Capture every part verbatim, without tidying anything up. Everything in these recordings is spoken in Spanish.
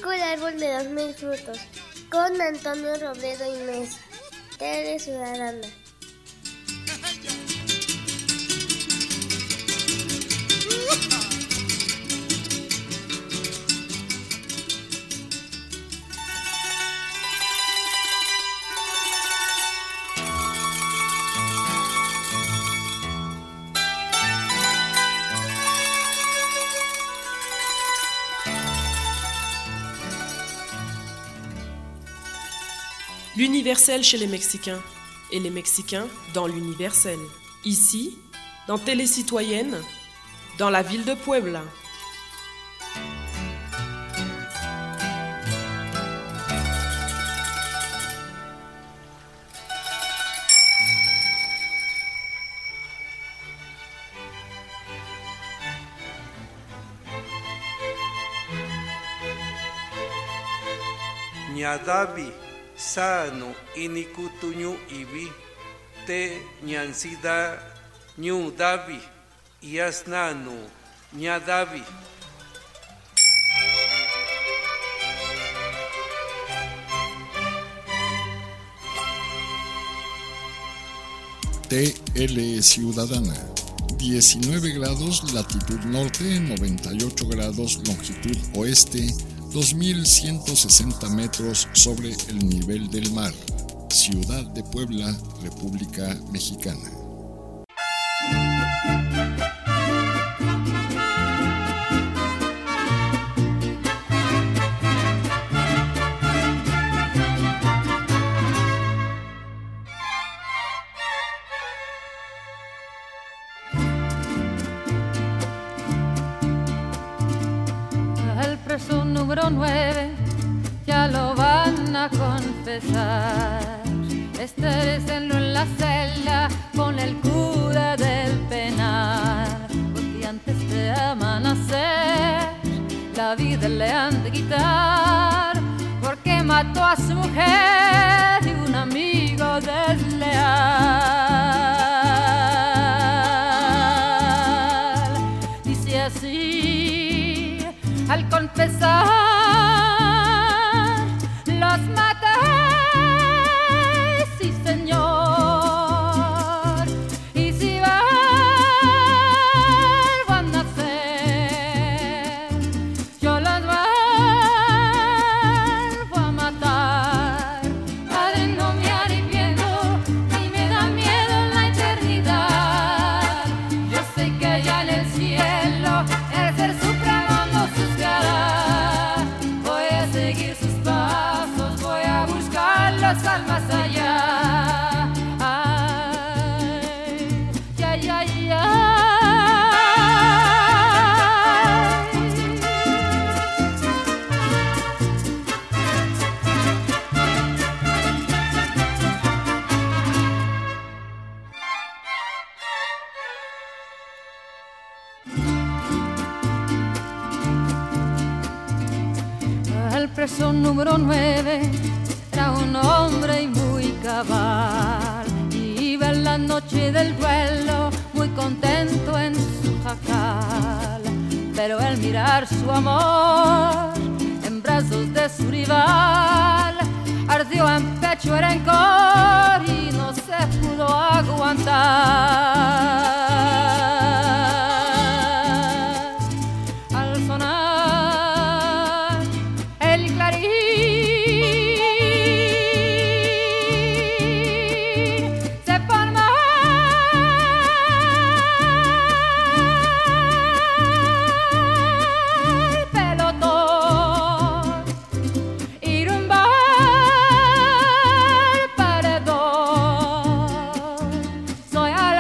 México, el árbol de los mil frutos, con Antonio Robledo y Mesa, Tele Ciudadana. L'universel chez les Mexicains, et les Mexicains dans l'universel. Ici, dans Télé Citoyenne, dans la ville de Puebla. Ñadavi sano inikutuñu ibi te ñansida ñu davi yasnanu ñadavi. T L Ciudadana, diecinueve grados latitud norte, noventa y ocho grados longitud oeste, dos mil ciento sesenta metros sobre el nivel del mar. Ciudad de Puebla, República Mexicana. El preso número nueve ya lo van a confesar. Estéresenlo en la celda con el cura del penal, porque antes de amanecer la vida le han de quitar, porque mató a su mujer y un amigo desleal. Dice así: al confesar los maté, sí señor, y si vuelvo a nacer, yo los vuelvo a matar. Padre, no me arrepiento, ni me da miedo la eternidad. Yo sé que allá en el cielo el ser supremo nos juzgará. Voy a seguir sus pasos, voy a buscarlos al más allá. Ay, ay, ay, ay. El preso número nueve era un hombre muy cabal, iba en la noche del duelo muy contento en su jacal, pero al mirar su amor en brazos de su rival, ardió en pecho el rencor y no se pudo aguantar. Al sonar el clarín, se formó el pelotón y rumbo al paredón. Soy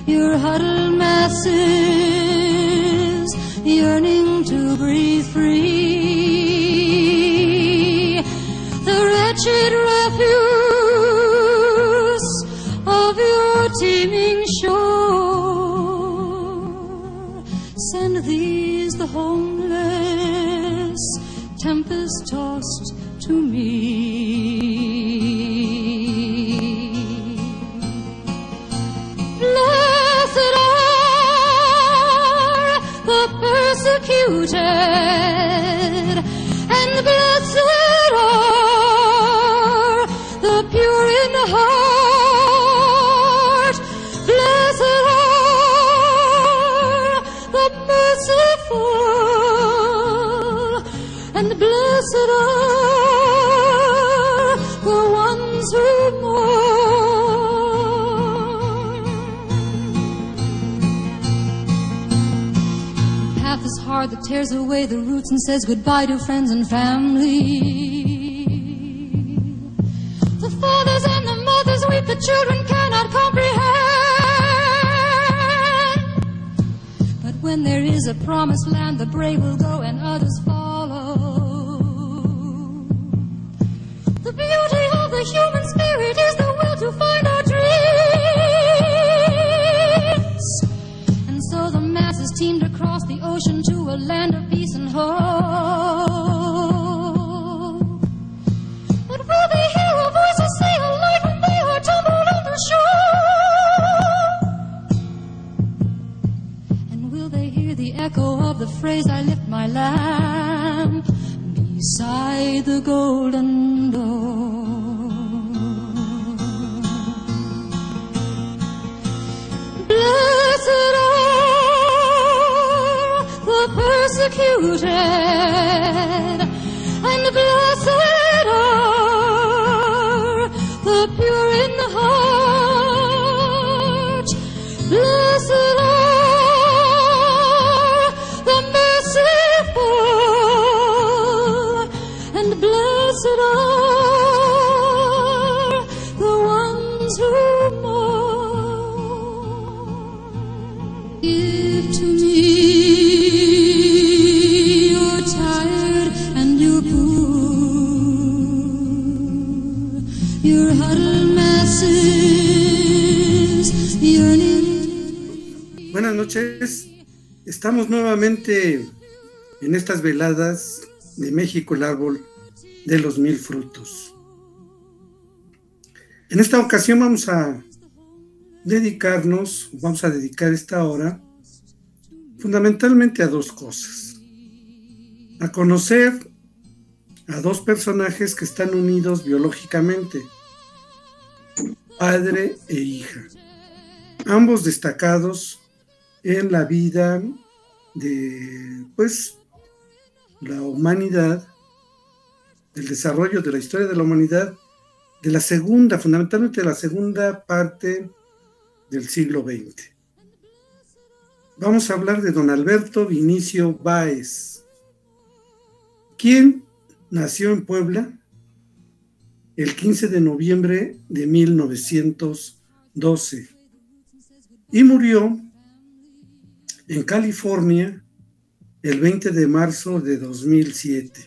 your huddled masses yearning to breathe free. The wretched refuse of your teeming shore, send these the homeless, tempest-tossed to me. Blessed are the persecuted, and blessed are the pure in heart. Blessed are the merciful, and blessed are the ones who mourn. Path is hard that tears away the roots and says goodbye to friends and family. The fathers and the mothers weep, the children cannot comprehend. But when there is a promised land, the brave will go and others follow. The beauty of the human spirit is the will to find our dreams. And so the masses teemed across the ocean to a land of peace and hope. But will they hear a voice or see a light when they are tumbled on the shore? And will they hear the echo of the phrase, I lift my lamp beside the golden door? Blessed are the persecuted, and blessed are the pure in the heart. Blessed are the merciful, and blessed are the ones who mourn. Give to me your tired and your poor, your huddled masses yearning. Buenas noches, estamos nuevamente en estas veladas de México, el árbol de los mil frutos. En esta ocasión vamos a dedicarnos, vamos a dedicar esta hora fundamentalmente a dos cosas: a conocer a dos personajes que están unidos biológicamente, padre e hija, ambos destacados en la vida de, pues, la humanidad, del desarrollo de la historia de la humanidad, de la segunda, fundamentalmente de la segunda parte del siglo veinte. Vamos a hablar de don Alberto Vinicio Báez, quien nació en Puebla el quince de noviembre de mil novecientos doce y murió en California el veinte de marzo de dos mil siete.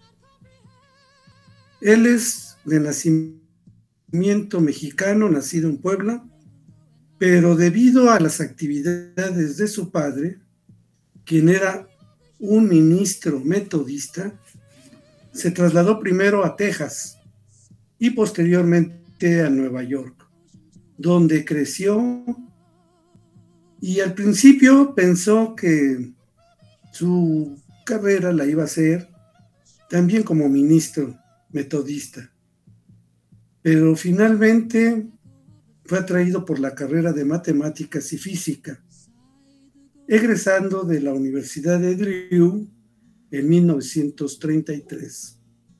Él es de nacimiento mexicano, nacido en Puebla, pero debido a las actividades de su padre, quien era un ministro metodista, se trasladó primero a Texas y posteriormente a Nueva York, donde creció, y al principio pensó que su carrera la iba a hacer también como ministro metodista, pero finalmente fue atraído por la carrera de matemáticas y física, egresando de la Universidad de Drew en mil novecientos treinta y tres.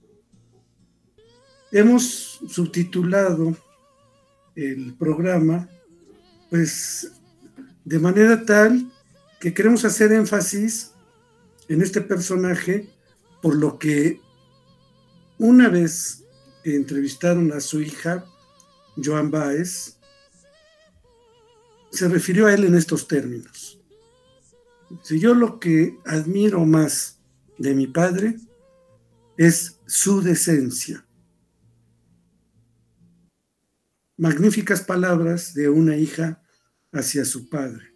Hemos subtitulado el programa, pues, de manera tal que queremos hacer énfasis en este personaje, por lo que una vez entrevistaron a su hija, Joan Baez, se refirió a él en estos términos. Si yo lo que admiro más de mi padre es su decencia. Magníficas palabras de una hija hacia su padre.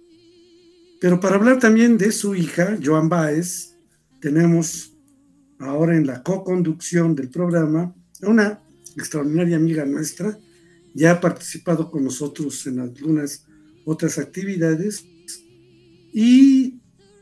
Pero para hablar también de su hija, Joan Baez, tenemos ahora en la co-conducción del programa a una extraordinaria amiga nuestra, ya ha participado con nosotros en algunas otras actividades y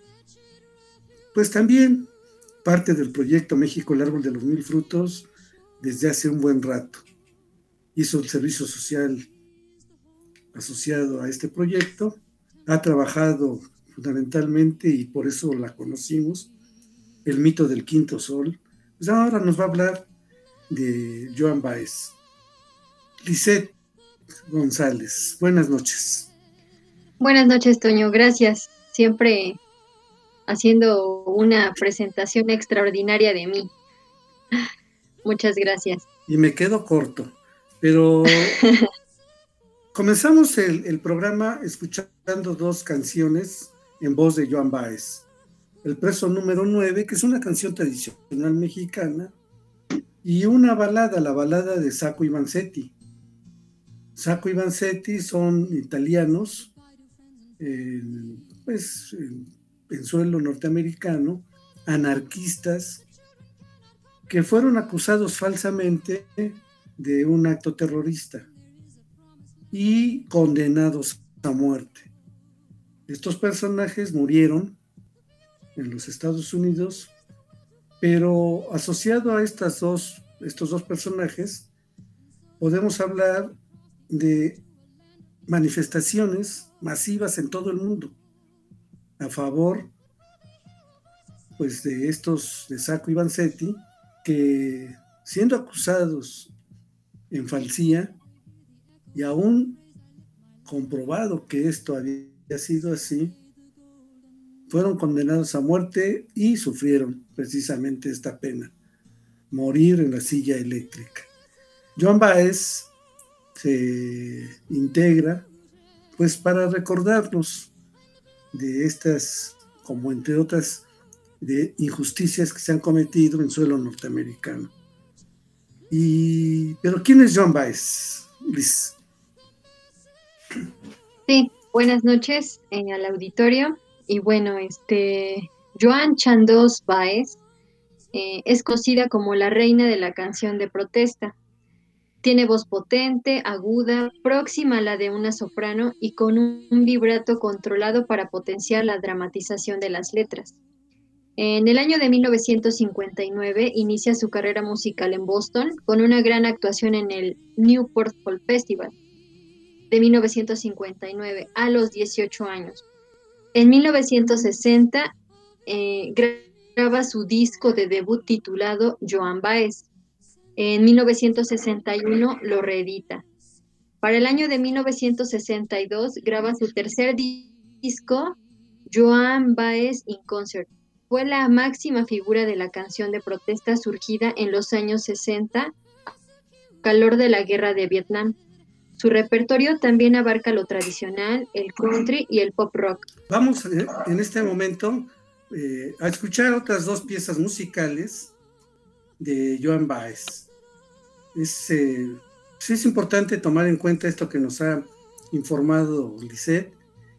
pues también parte del proyecto México, el árbol de los mil frutos, desde hace un buen rato. Hizo el servicio social asociado a este proyecto, ha trabajado fundamentalmente, y por eso la conocimos, el mito del quinto sol. Pues ahora nos va a hablar de Joan Baez. Lisette González, buenas noches. Buenas noches, Toño, gracias. Siempre haciendo una presentación extraordinaria de mí. Muchas gracias. Y me quedo corto, pero comenzamos el, el programa escuchando dos canciones en voz de Joan Baez. El preso número nueve, que es una canción tradicional mexicana, y una balada, la balada de Sacco y Vanzetti. Sacco y Vanzetti son italianos, eh, pues en, en suelo norteamericano, anarquistas, que fueron acusados falsamente de un acto terrorista y condenados a muerte. Estos personajes murieron en los Estados Unidos, pero asociado a estas dos, estos dos personajes, podemos hablar de manifestaciones masivas en todo el mundo a favor, pues, de estos de Sacco y Vanzetti, que siendo acusados en falsía y aún comprobado que esto había sido así, fueron condenados a muerte y sufrieron precisamente esta pena, morir en la silla eléctrica. Joan Baez se integra pues para recordarnos de estas, como entre otras, de injusticias que se han cometido en suelo norteamericano. Y, pero ¿quién es Joan Baez, Liz? Sí, buenas noches eh, al auditorio. Y bueno, este Joan Chandos Baez eh, es conocida como la reina de la canción de protesta. Tiene voz potente, aguda, próxima a la de una soprano y con un, un vibrato controlado para potenciar la dramatización de las letras. En el año de mil novecientos cincuenta y nueve inicia su carrera musical en Boston con una gran actuación en el Newport Folk Festival de mil novecientos cincuenta y nueve a los dieciocho años. En mil novecientos sesenta eh, graba su disco de debut titulado Joan Baez. En mil novecientos sesenta y uno lo reedita. Para el año de mil novecientos sesenta y dos graba su tercer di- disco, Joan Baez in Concert. Fue la máxima figura de la canción de protesta surgida en los años sesenta, calor de la guerra de Vietnam. Su repertorio también abarca lo tradicional, el country y el pop rock. Vamos eh, en este momento eh, a escuchar otras dos piezas musicales de Joan Baez. Es, eh, sí es importante tomar en cuenta esto que nos ha informado Lisette,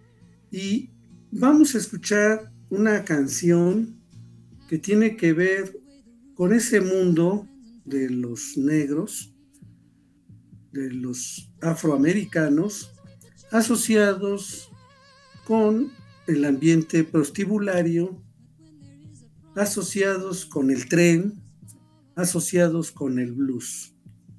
y vamos a escuchar una canción que tiene que ver con ese mundo de los negros, de los afroamericanos, asociados con el ambiente prostibulario, asociados con el tren, asociados con el blues.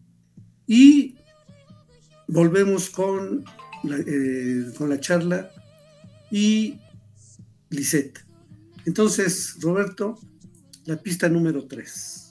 Y volvemos con la, eh, con la charla y Lisette. Entonces, Roberto, la pista número tres.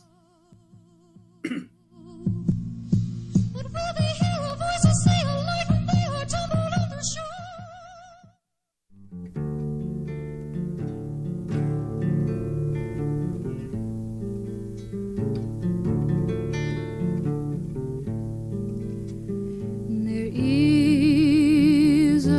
There is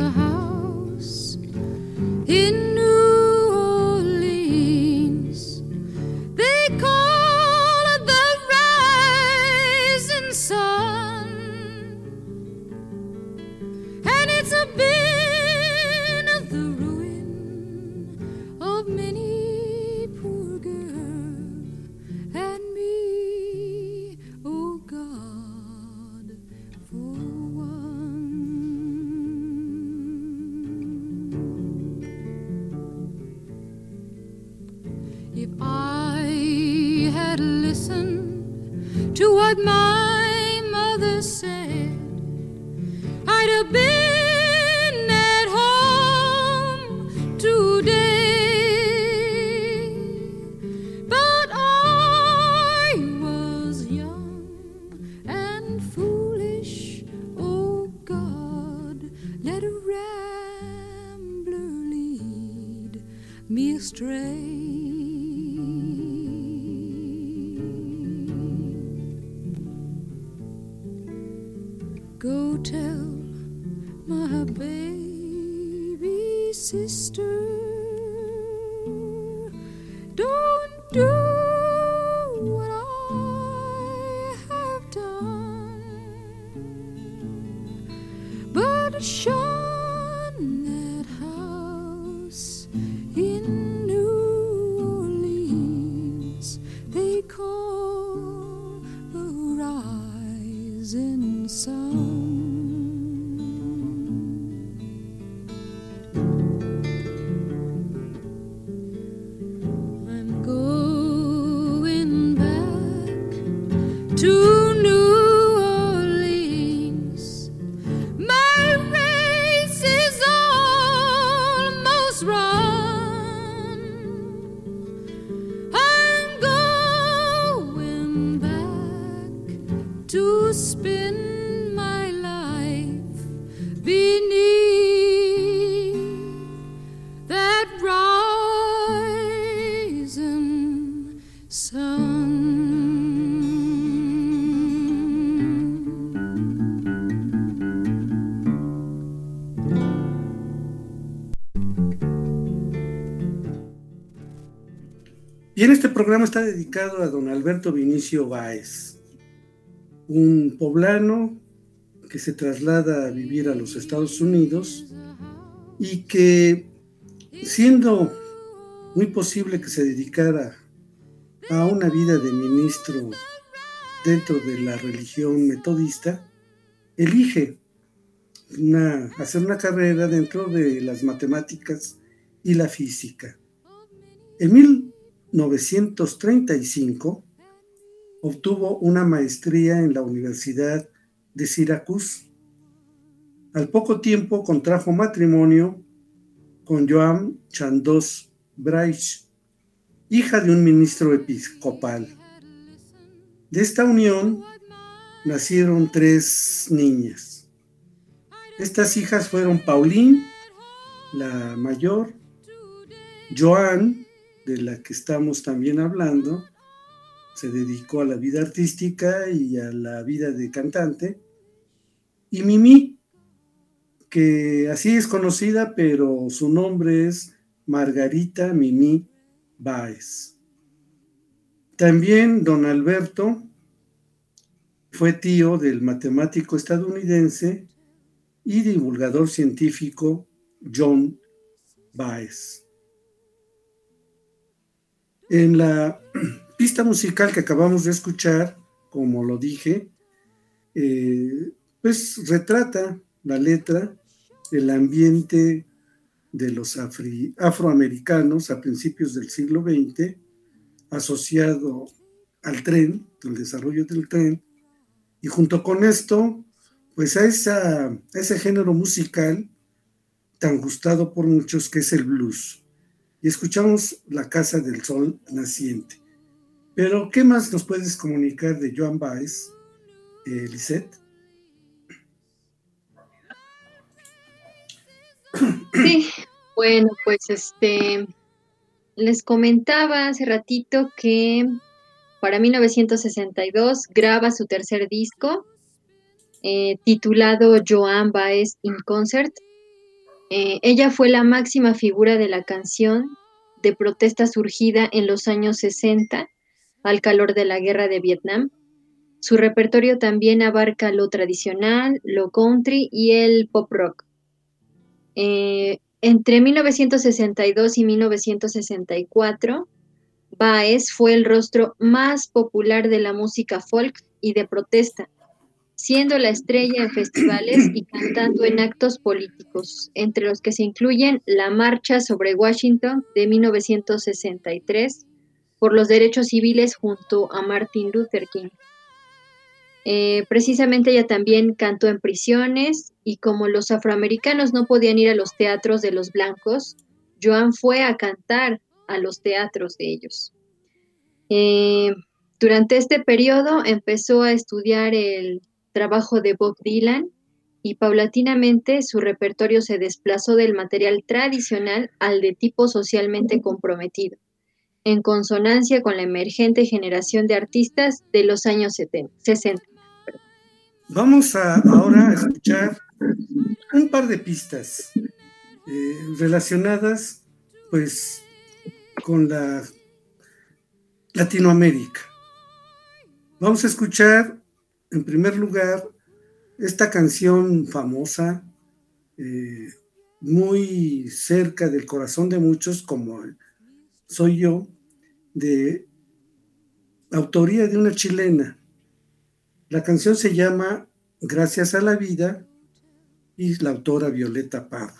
listened to what my mother said, I'd have been at home today. But I was young and foolish. Oh God, let a rambler lead me astray. Go tell my baby sister, don't do what I have done, but shun that house in New Orleans they call the rising sun. I'm going back to New Orleans. My race is almost run. I'm going back to spend my life beneath that rising sun. Bien, este programa está dedicado a don Alberto Vinicio Báez, un poblano que se traslada a vivir a los Estados Unidos y que, siendo muy posible que se dedicara a una vida de ministro dentro de la religión metodista, elige una, hacer una carrera dentro de las matemáticas y la física. En mil novecientos treinta y cinco obtuvo una maestría en la Universidad de Syracuse. Al poco tiempo contrajo matrimonio con Joan Chandos Braich, hija de un ministro episcopal. De esta unión nacieron tres niñas. Estas hijas fueron Pauline, la mayor, Joan, de la que estamos también hablando, se dedicó a la vida artística y a la vida de cantante, y Mimi, que así es conocida, pero su nombre es Margarita Mimi Báez. También don Alberto fue tío del matemático estadounidense y divulgador científico John Báez. En la pista musical que acabamos de escuchar, como lo dije, eh, pues retrata la letra el ambiente de los afri- afroamericanos a principios del siglo veinte, asociado al tren, al desarrollo del tren, y junto con esto, pues a, esa, a ese género musical tan gustado por muchos que es el blues. Y escuchamos La Casa del Sol Naciente. Pero, ¿qué más nos puedes comunicar de Joan Báez, eh, Lisette? Sí, bueno, pues este, les comentaba hace ratito que para mil novecientos sesenta y dos graba su tercer disco, eh, titulado Joan Báez in Concert. Eh, ella fue la máxima figura de la canción de protesta surgida en los años sesenta al calor de la guerra de Vietnam. Su repertorio también abarca lo tradicional, lo country y el pop rock. Eh, entre mil novecientos sesenta y dos y mil novecientos sesenta y cuatro, Báez fue el rostro más popular de la música folk y de protesta, siendo la estrella en festivales y cantando en actos políticos, entre los que se incluyen la Marcha sobre Washington de mil novecientos sesenta y tres, por los derechos civiles junto a Martin Luther King. Eh, precisamente ella también cantó en prisiones y como los afroamericanos no podían ir a los teatros de los blancos, Joan fue a cantar a los teatros de ellos. Eh, durante este periodo empezó a estudiar el trabajo de Bob Dylan y paulatinamente su repertorio se desplazó del material tradicional al de tipo socialmente comprometido, en consonancia con la emergente generación de artistas de los años sesenta. Vamos a ahora a escuchar un par de pistas eh, relacionadas pues con la Latinoamérica. Vamos a escuchar en primer lugar esta canción famosa, eh, muy cerca del corazón de muchos, como soy yo, de autoría de una chilena. La canción se llama Gracias a la Vida y la autora Violeta Parra.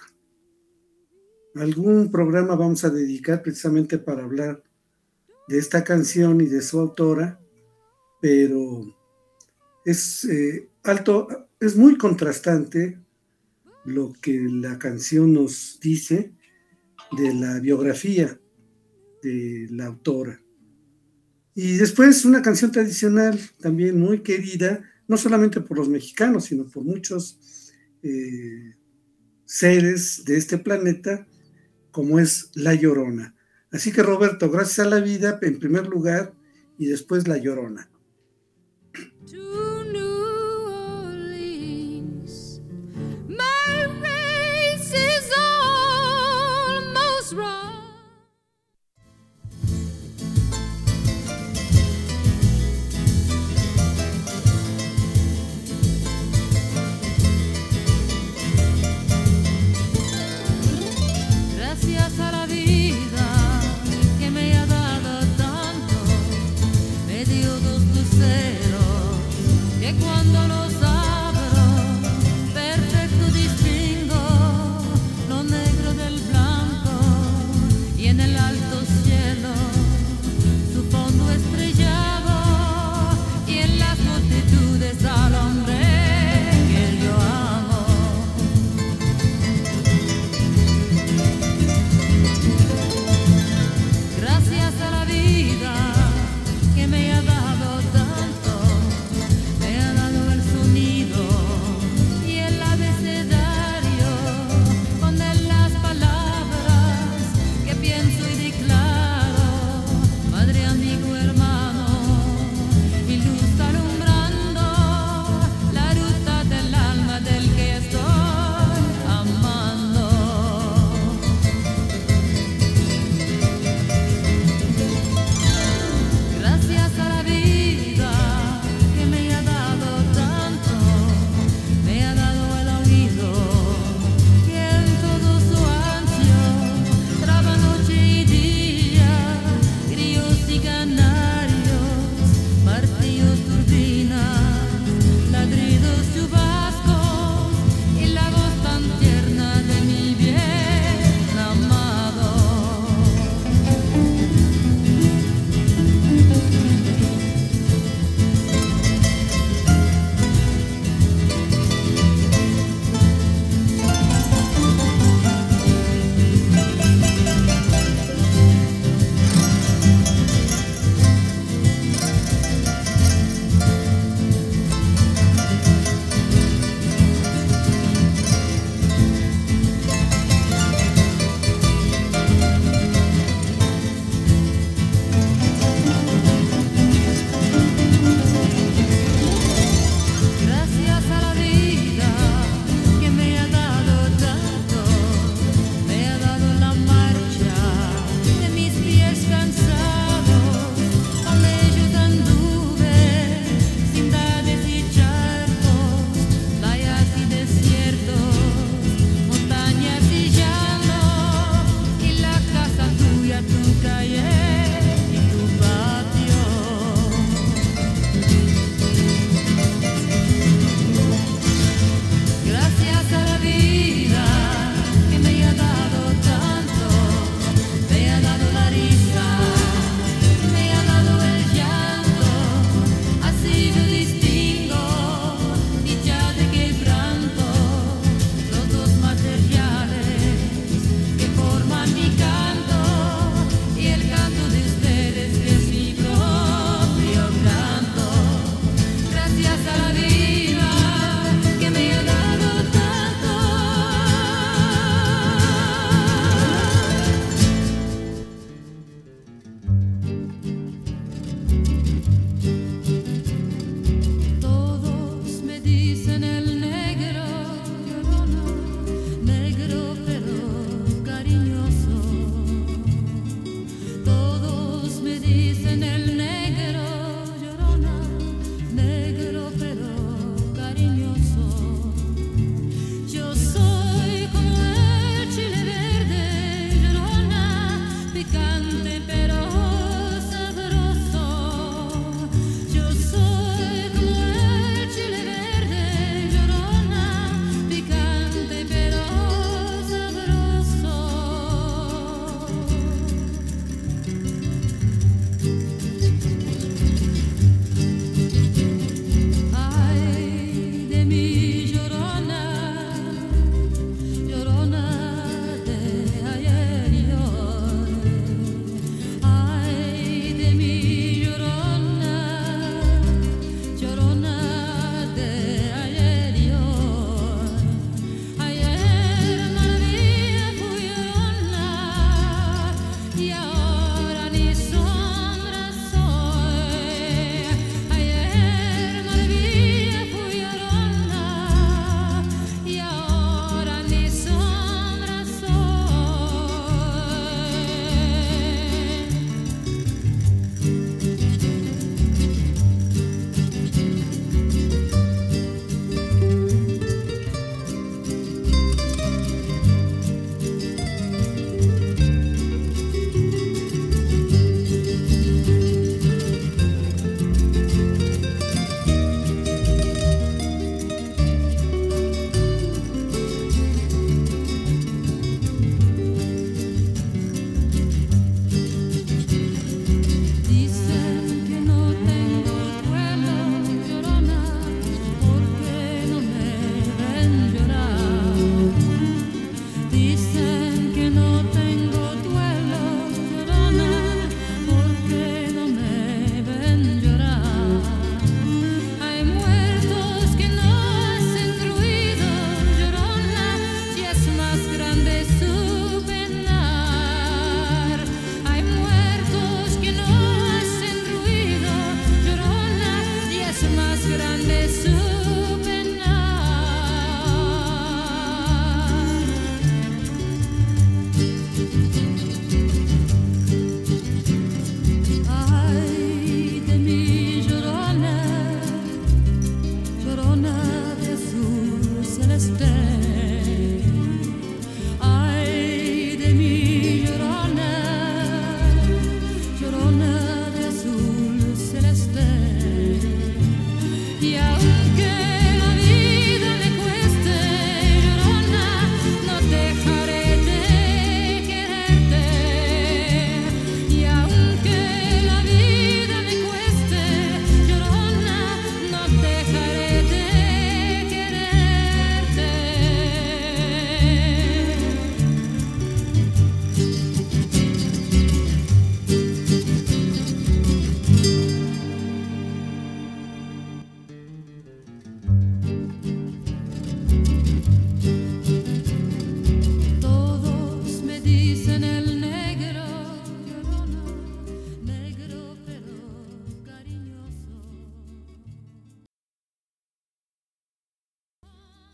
Algún programa vamos a dedicar precisamente para hablar de esta canción y de su autora, pero es eh, alto, es muy contrastante lo que la canción nos dice de la biografía de la autora. Y después una canción tradicional también muy querida, no solamente por los mexicanos, sino por muchos eh, seres de este planeta, como es La Llorona. Así que Roberto, Gracias a la Vida en primer lugar y después La Llorona. Gracias a la vida que me ha dado tanto, me dio dos luceros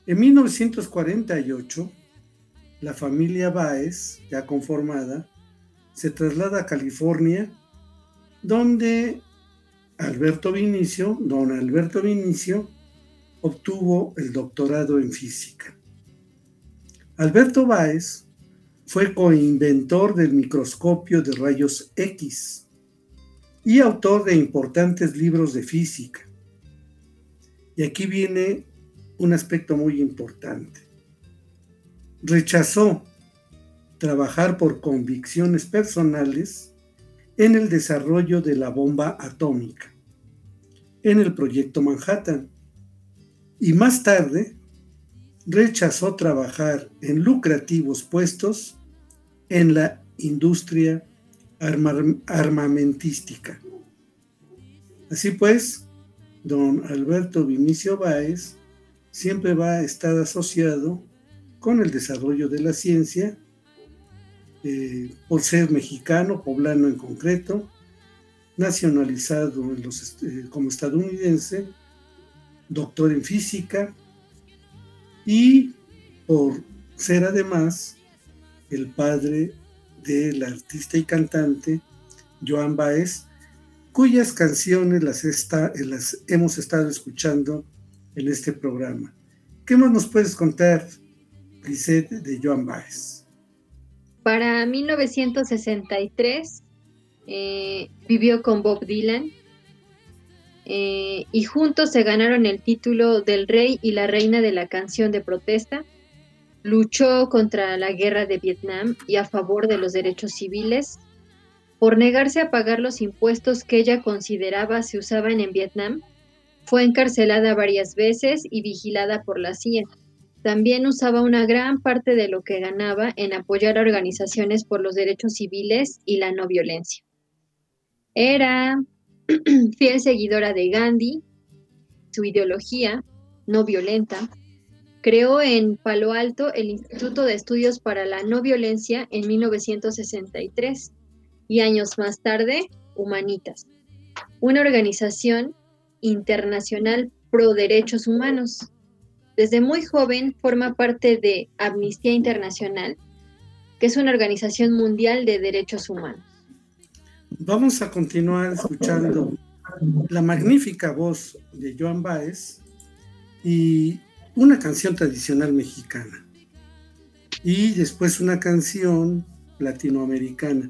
En mil novecientos cuarenta y ocho, la familia Báez, ya conformada, se traslada a California, donde Alberto Vinicio, don Alberto Vinicio, obtuvo el doctorado en física. Alberto Báez fue coinventor del microscopio de rayos X y autor de importantes libros de física. Y aquí viene un aspecto muy importante. Rechazó trabajar por convicciones personales en el desarrollo de la bomba atómica, en el proyecto Manhattan, y más tarde rechazó trabajar en lucrativos puestos en la industria arma- armamentística. Así pues, don Alberto Vinicio Báez siempre va a estar asociado con el desarrollo de la ciencia, eh, por ser mexicano, poblano en concreto, nacionalizado en los, eh, como estadounidense, doctor en física, y por ser además el padre del artista y cantante Joan Baez, cuyas canciones las, está, las hemos estado escuchando en este programa. ¿Qué más nos puedes contar, Lisette, de Joan Baez? Para mil novecientos sesenta y tres eh, vivió con Bob Dylan eh, y juntos se ganaron el título del Rey y la Reina de la Canción de Protesta. Luchó contra la guerra de Vietnam y a favor de los derechos civiles. Por negarse a pagar los impuestos que ella consideraba se usaban en Vietnam, fue encarcelada varias veces y vigilada por la C I A. También usaba una gran parte de lo que ganaba en apoyar a organizaciones por los derechos civiles y la no violencia. Era fiel seguidora de Gandhi, su ideología no violenta. Creó en Palo Alto el Instituto de Estudios para la No Violencia en mil novecientos sesenta y tres y años más tarde, Humanitas, una organización internacional pro derechos humanos. Desde muy joven forma parte de Amnistía Internacional, que es una organización mundial de derechos humanos. Vamos a continuar escuchando la magnífica voz de Joan Baez y una canción tradicional mexicana, y después una canción latinoamericana.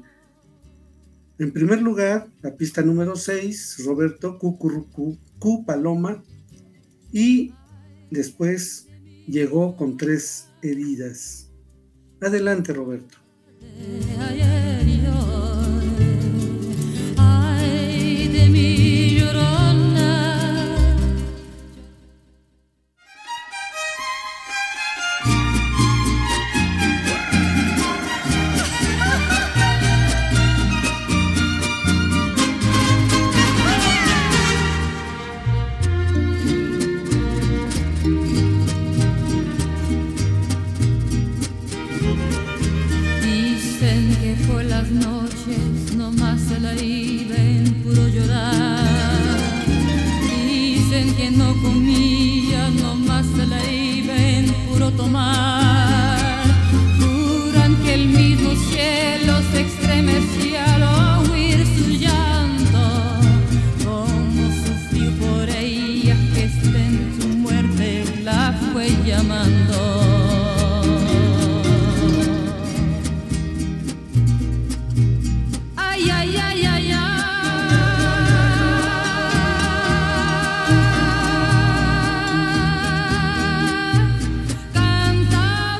En primer lugar, la pista número seis, Roberto Cucurucu, Cu Paloma, y después llegó con tres heridas. Adelante, Roberto. Ay de mi llorona. Dicen que por las noches nomás se la iba en puro llorar. Dicen que no comía, nomás se la iba en puro tomar. Juran que el mismo cielo se estremecía al oír su llanto. Como sufrió por ella, que está en su muerte la fue llamando. Ay, ay, ay, ay, ay. Cantaba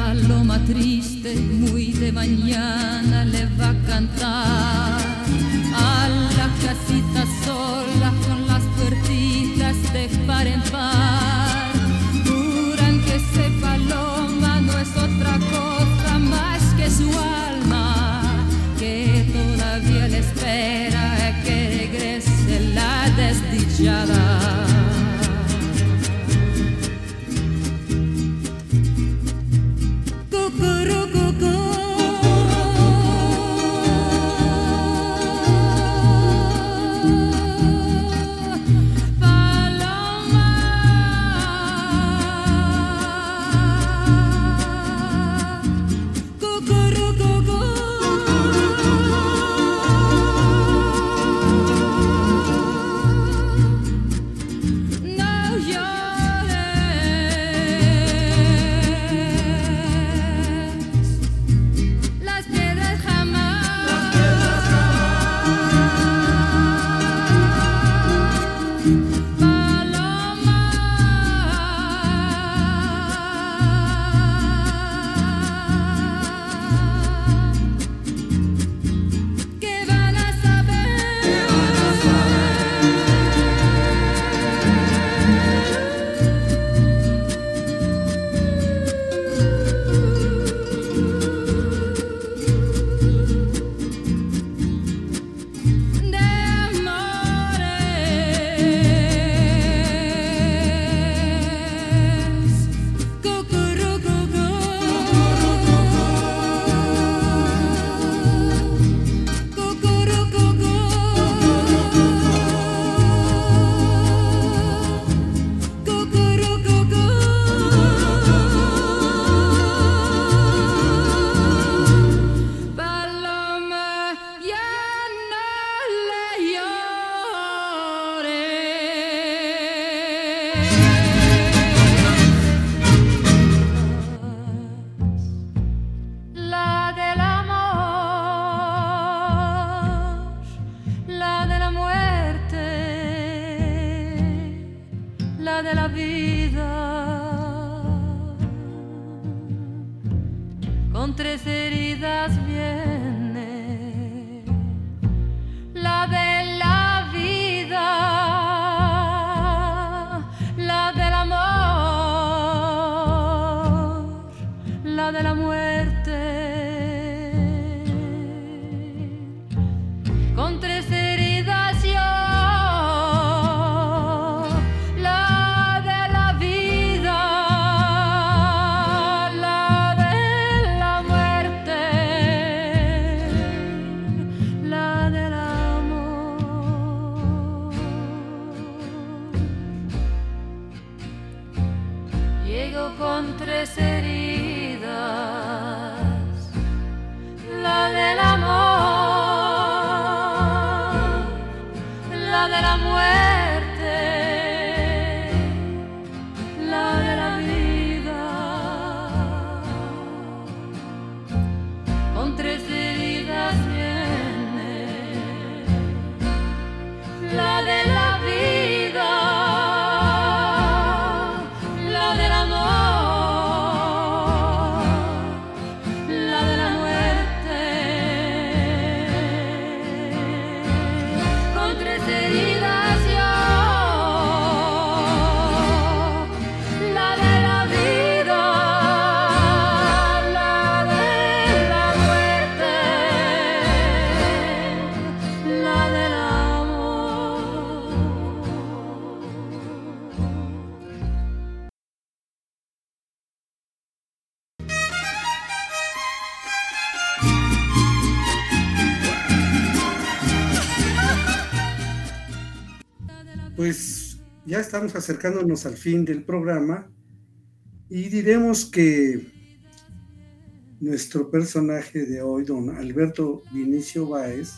paloma triste muy de mañana le va a cantar a la casita sola con las puertitas de par en par. Juran que ese paloma no es otra cosa más que su alma, que todavía le espera que regrese la desdichada. Pues ya estamos acercándonos al fin del programa y diremos que nuestro personaje de hoy, don Alberto Vinicio Báez,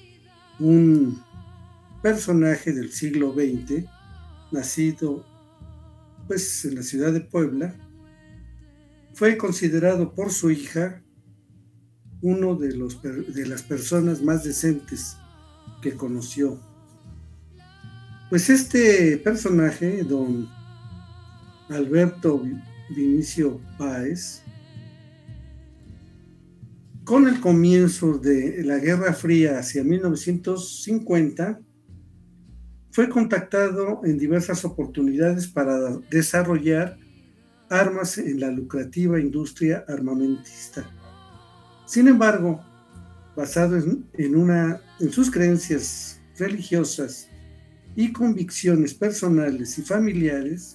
un personaje del siglo veinte, nacido pues en la ciudad de Puebla, fue considerado por su hija uno de, los, de las personas más decentes que conoció. Pues este personaje, don Alberto Vinicio Báez, con el comienzo de la Guerra Fría hacia mil novecientos cincuenta, fue contactado en diversas oportunidades para desarrollar armas en la lucrativa industria armamentista. Sin embargo, basado en, en, una, en sus creencias religiosas y convicciones personales y familiares,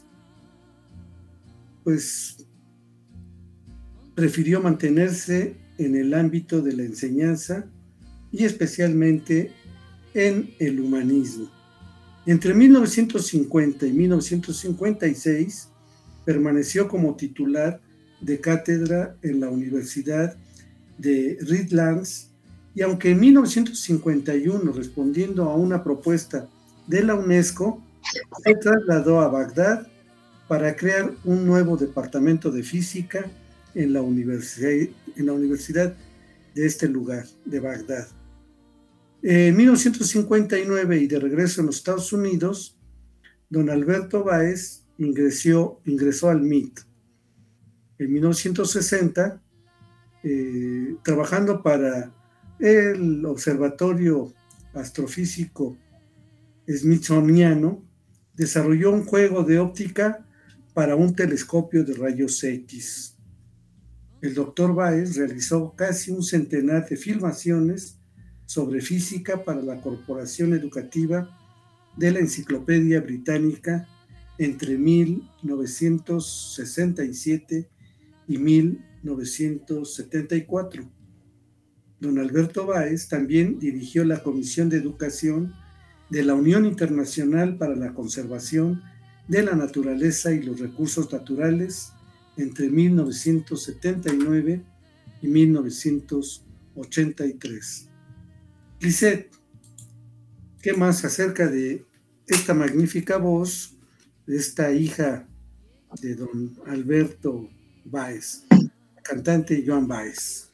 pues prefirió mantenerse en el ámbito de la enseñanza y especialmente en el humanismo. Entre mil novecientos cincuenta y mil novecientos cincuenta y seis permaneció como titular de cátedra en la Universidad de Redlands, y aunque en mil novecientos cincuenta y uno, respondiendo a una propuesta de la UNESCO, se trasladó a Bagdad para crear un nuevo departamento de física en la universidad, en la universidad de este lugar, de Bagdad. En mil novecientos cincuenta y nueve, y de regreso en los Estados Unidos, don Alberto Báez ingresó, ingresó al M I T. En mil novecientos sesenta, eh, trabajando para el Observatorio Astrofísico Smithsoniano, desarrolló un juego de óptica para un telescopio de rayos X. El doctor Báez realizó casi un centenar de filmaciones sobre física para la Corporación Educativa de la Enciclopedia Británica entre mil novecientos sesenta y siete y mil novecientos setenta y cuatro. Don Alberto Báez también dirigió la Comisión de Educación de la Unión Internacional para la Conservación de la Naturaleza y los Recursos Naturales entre mil novecientos setenta y nueve y mil novecientos ochenta y tres. Lisette, ¿qué más acerca de esta magnífica voz de esta hija de don Alberto Báez, cantante Joan Baez?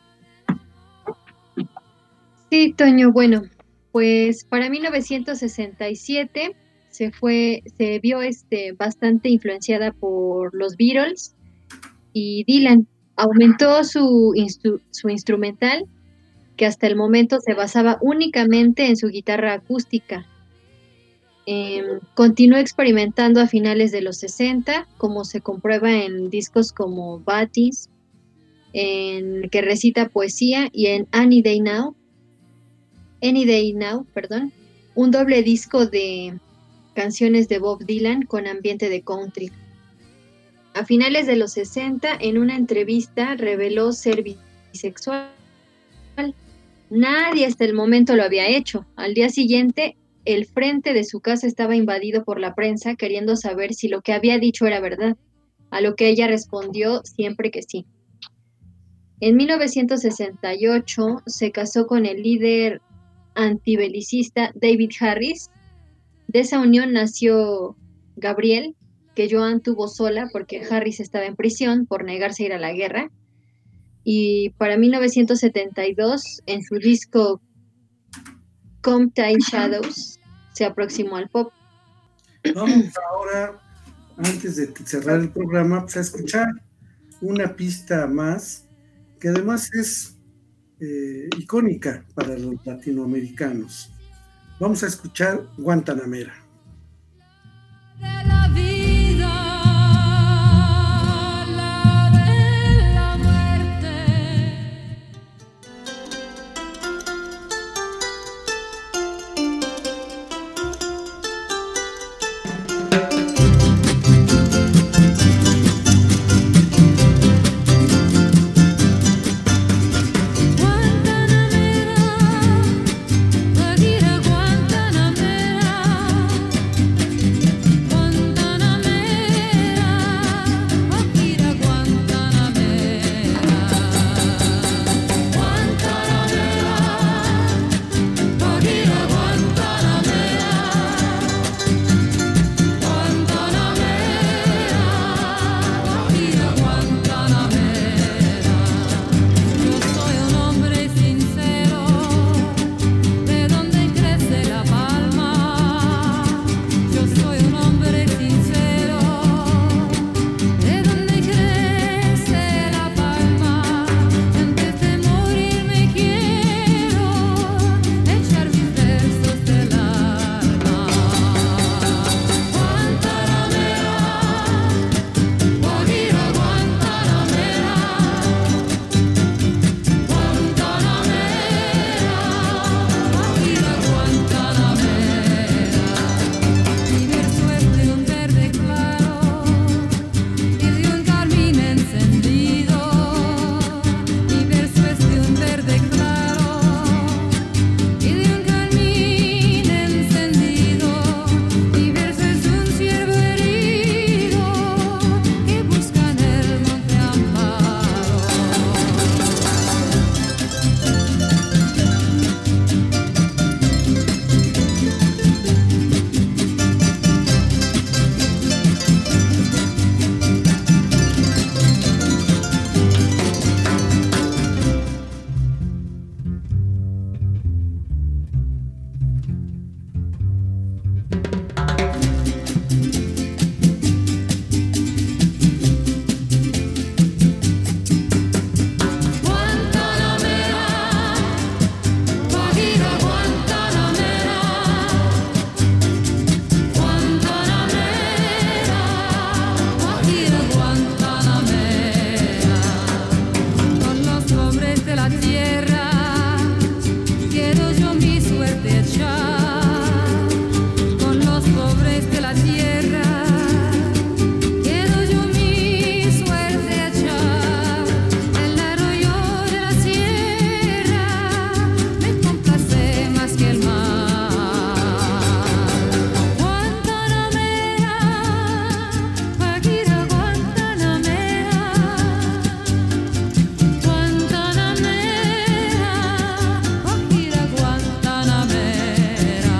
Sí, Toño, bueno, pues para mil novecientos sesenta y siete se fue, se vio este, bastante influenciada por los Beatles y Dylan. Aumentó su, instru- su instrumental, que hasta el momento se basaba únicamente en su guitarra acústica. Eh, continuó experimentando a finales de los sesenta, como se comprueba en discos como Batis, en que recita poesía, y en Any Day Now, Any Day Now, perdón, un doble disco de canciones de Bob Dylan con ambiente de country. A finales de los sesenta, en una entrevista, reveló ser bisexual. Nadie hasta el momento lo había hecho. Al día siguiente, el frente de su casa estaba invadido por la prensa queriendo saber si lo que había dicho era verdad, a lo que ella respondió siempre que sí. En mil novecientos sesenta y ocho se casó con el líder antibelicista David Harris. De esa unión nació Gabriel, que Joan tuvo sola porque Harris estaba en prisión por negarse a ir a la guerra. Y para mil novecientos setenta y dos, en su disco Come Tide Shadows, se aproximó al pop. Vamos ahora, antes de cerrar el programa, pues a escuchar una pista más, que además es eh, icónica para los latinoamericanos. Vamos a escuchar Guantanamera. Guantanamera, tierra. Quiero yo mi suerte hallar en el arroyo de la sierra. Me complace más que el mar. Guantanamera, Guajira, Guantanamera. Guantanamera, Guajira, Guantanamera.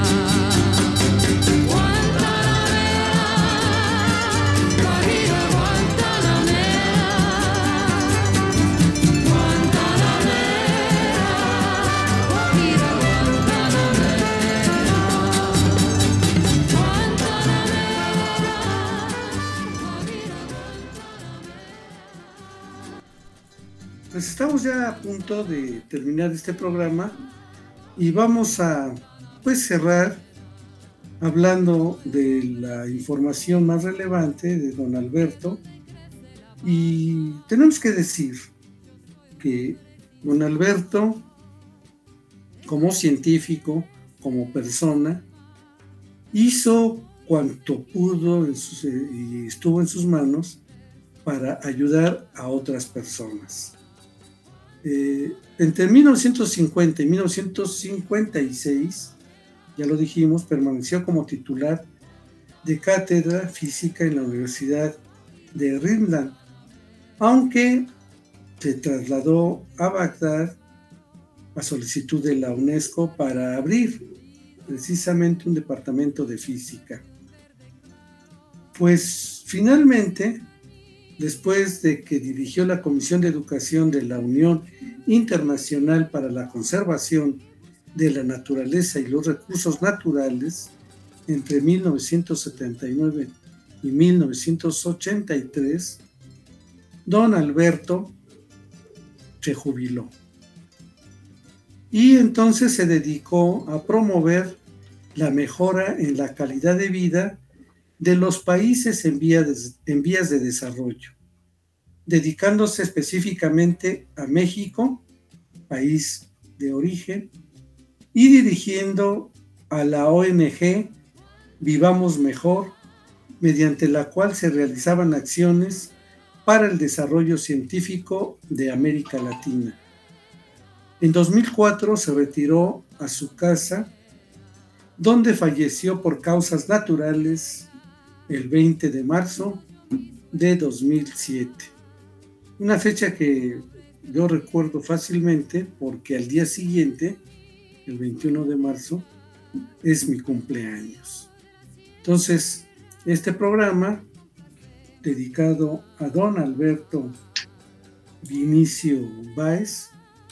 Pues estamos ya a punto de terminar este programa y vamos a pues cerrar hablando de la información más relevante de don Alberto. Y tenemos que decir que don Alberto, como científico, como persona, hizo cuanto pudo en sus, y estuvo en sus manos para ayudar a otras personas. Eh, entre mil novecientos cincuenta y mil novecientos cincuenta y seis, ya lo dijimos, permaneció como titular de cátedra física en la Universidad de Rhineland, aunque se trasladó a Bagdad a solicitud de la UNESCO para abrir precisamente un departamento de física. Pues finalmente, después de que dirigió la Comisión de Educación de la Unión Internacional para la Conservación de la Naturaleza y los Recursos Naturales entre mil novecientos setenta y nueve y mil novecientos ochenta y tres, don Alberto se jubiló. Y entonces se dedicó a promover la mejora en la calidad de vida de los países en vías de, en vías de desarrollo, dedicándose específicamente a México, país de origen, y dirigiendo a la O N G Vivamos Mejor, mediante la cual se realizaban acciones para el desarrollo científico de América Latina. En dos mil cuatro se retiró a su casa, donde falleció por causas naturales el veinte de marzo de dos mil siete. Una fecha que yo recuerdo fácilmente porque al día siguiente, el veintiuno de marzo, es mi cumpleaños. Entonces, este programa dedicado a don Alberto Vinicio Báez,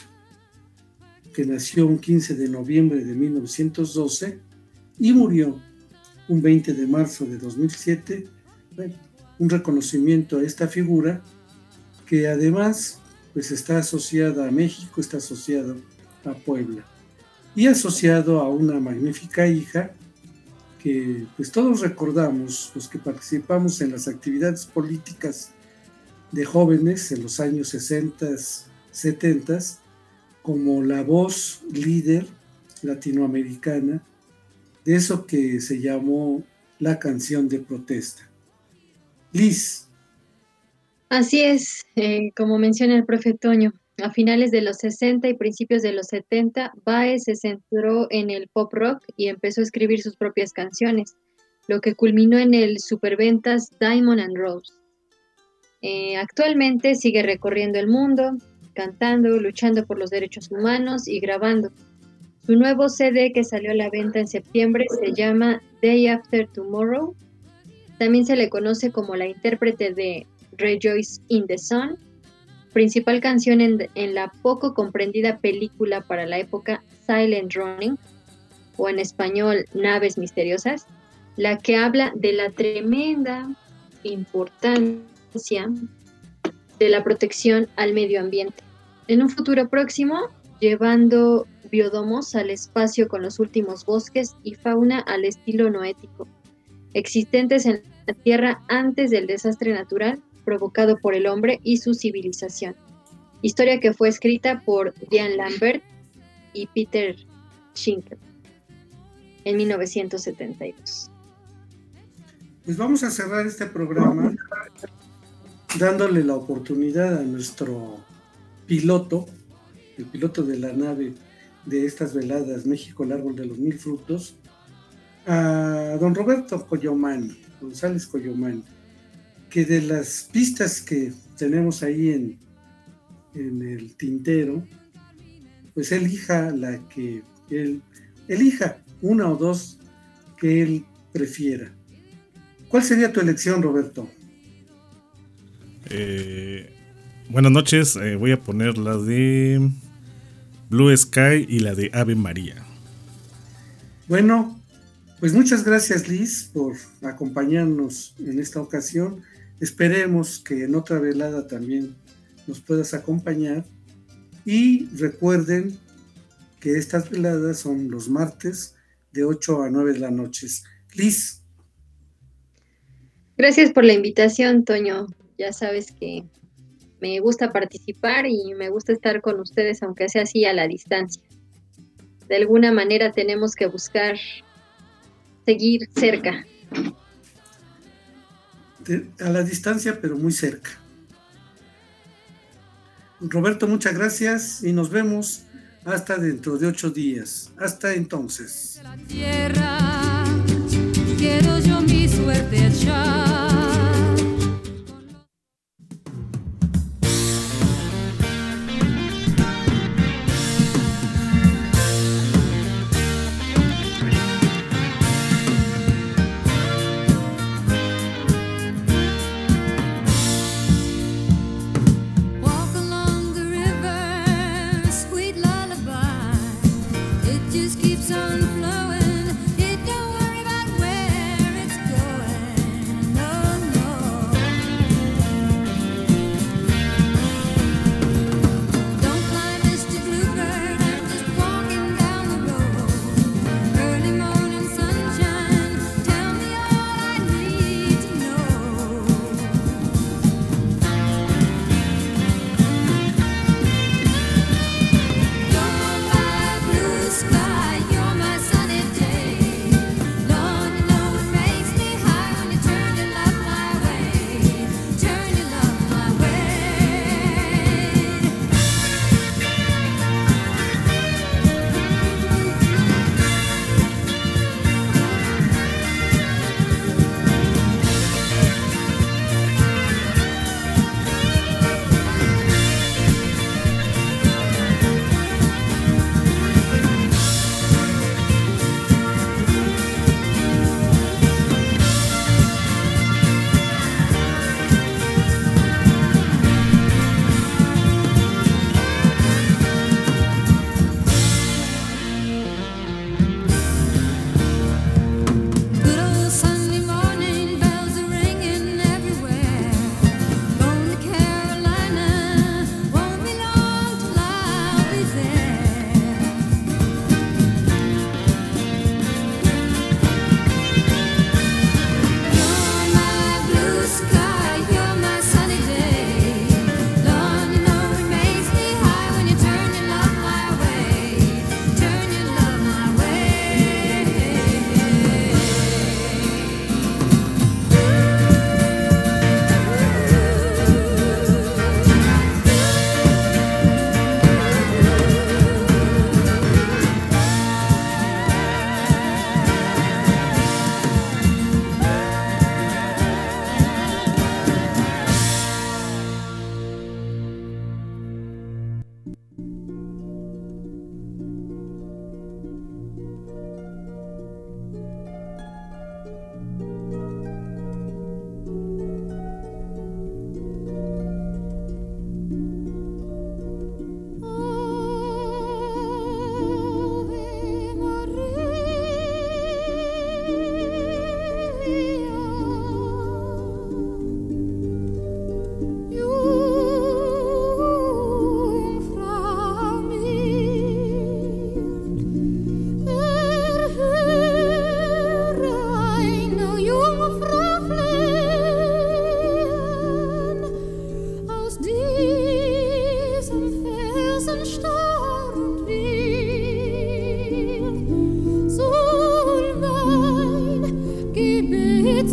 que nació un quince de noviembre de mil novecientos doce y murió un veinte de marzo de dos mil siete, bueno, un reconocimiento a esta figura que además pues está asociada a México, está asociado a Puebla y asociado a una magnífica hija que pues todos recordamos, los que participamos en las actividades políticas de jóvenes en los años sesenta, setenta, como la voz líder latinoamericana de eso que se llamó la canción de protesta. Liz. Así es, eh, como menciona el profe Toño, a finales de los sesenta y principios de los setenta, Báez se centró en el pop rock y empezó a escribir sus propias canciones, lo que culminó en el superventas Diamond and Rose. Eh, actualmente sigue recorriendo el mundo, cantando, luchando por los derechos humanos y grabando. Su nuevo C D que salió a la venta en septiembre se llama Day After Tomorrow. También se le conoce como la intérprete de Rejoice in the Sun, principal canción en, en la poco comprendida película para la época Silent Running, o en español Naves Misteriosas, la que habla de la tremenda importancia de la protección al medio ambiente. En un futuro próximo, llevando biodomos al espacio con los últimos bosques y fauna al estilo noético, existentes en la Tierra antes del desastre natural provocado por el hombre y su civilización. Historia que fue escrita por Diane Lambert y Peter Schinkel en mil novecientos setenta y dos. Pues vamos a cerrar este programa dándole la oportunidad a nuestro piloto, el piloto de la nave de estas veladas México, el árbol de los mil frutos, a don Roberto Coyomán, González Coyomán, que de las pistas que tenemos ahí en, en el tintero, pues elija la que él, elija una o dos que él prefiera. ¿Cuál sería tu elección, Roberto? Eh, buenas noches, eh, voy a poner la de Blue Sky y la de Ave María. Bueno, pues muchas gracias, Liz, por acompañarnos en esta ocasión. Esperemos que en otra velada también nos puedas acompañar. Y recuerden que estas veladas son los martes de ocho a nueve de la noche. Liz. Gracias por la invitación, Toño. Ya sabes que me gusta participar y me gusta estar con ustedes, aunque sea así a la distancia. De alguna manera tenemos que buscar seguir cerca. De, a la distancia, pero muy cerca. Roberto, muchas gracias y nos vemos hasta dentro de ocho días. Hasta entonces. La tierra, quiero yo mi suerte echar. Just keeps on flowing. It don't worry about where it's going.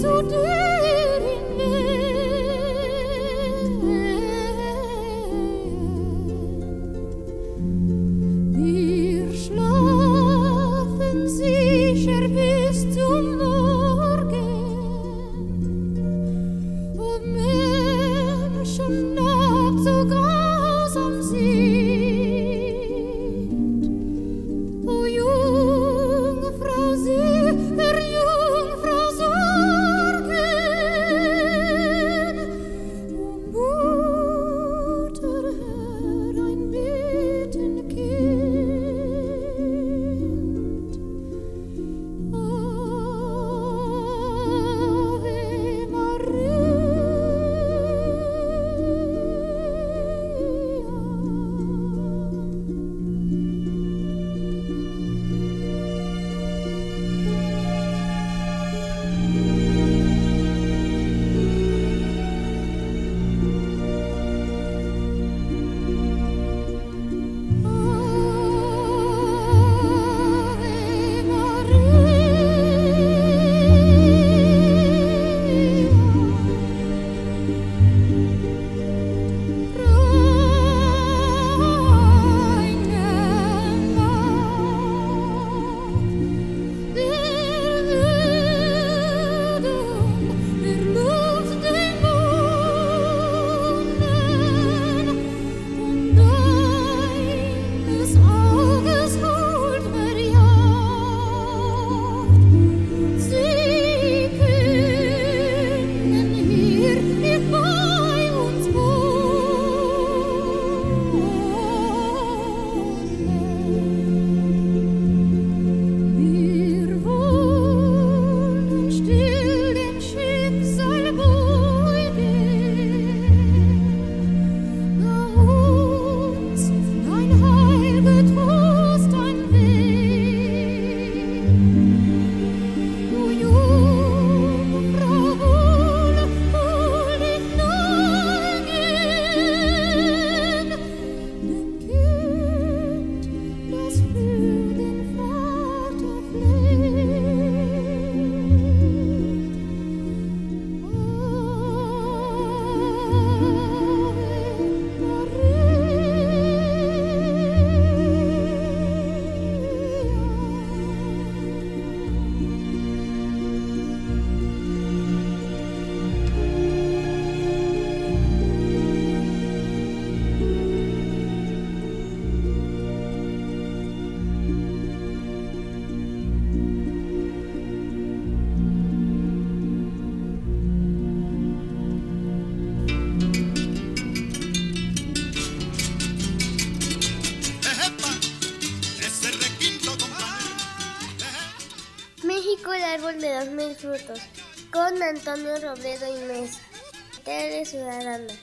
El árbol de los mil frutos, con Antonio Robledo y Mesa, Tele Ciudadana.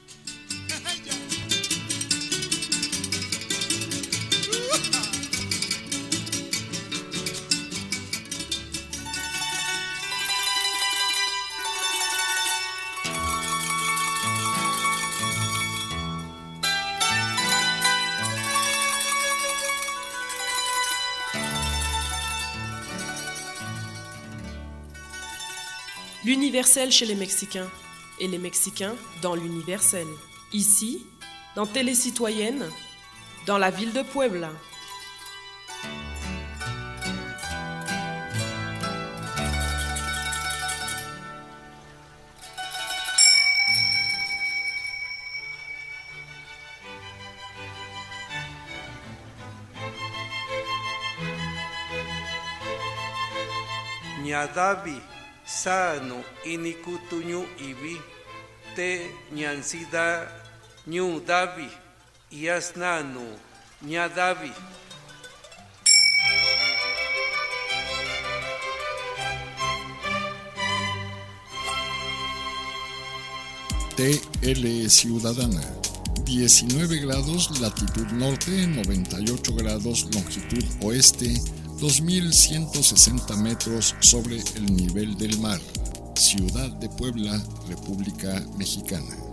L'universel chez les Mexicains et les Mexicains dans l'universel. Ici, dans Télé Citoyenne, dans la ville de Puebla. Ñadavi sano inikutuñu ibi te ñansida ñu davi yasnanu ñadavi. T L Ciudadana, diecinueve grados latitud norte, noventa y ocho grados longitud oeste, dos mil ciento sesenta metros sobre el nivel del mar. Ciudad de Puebla, República Mexicana.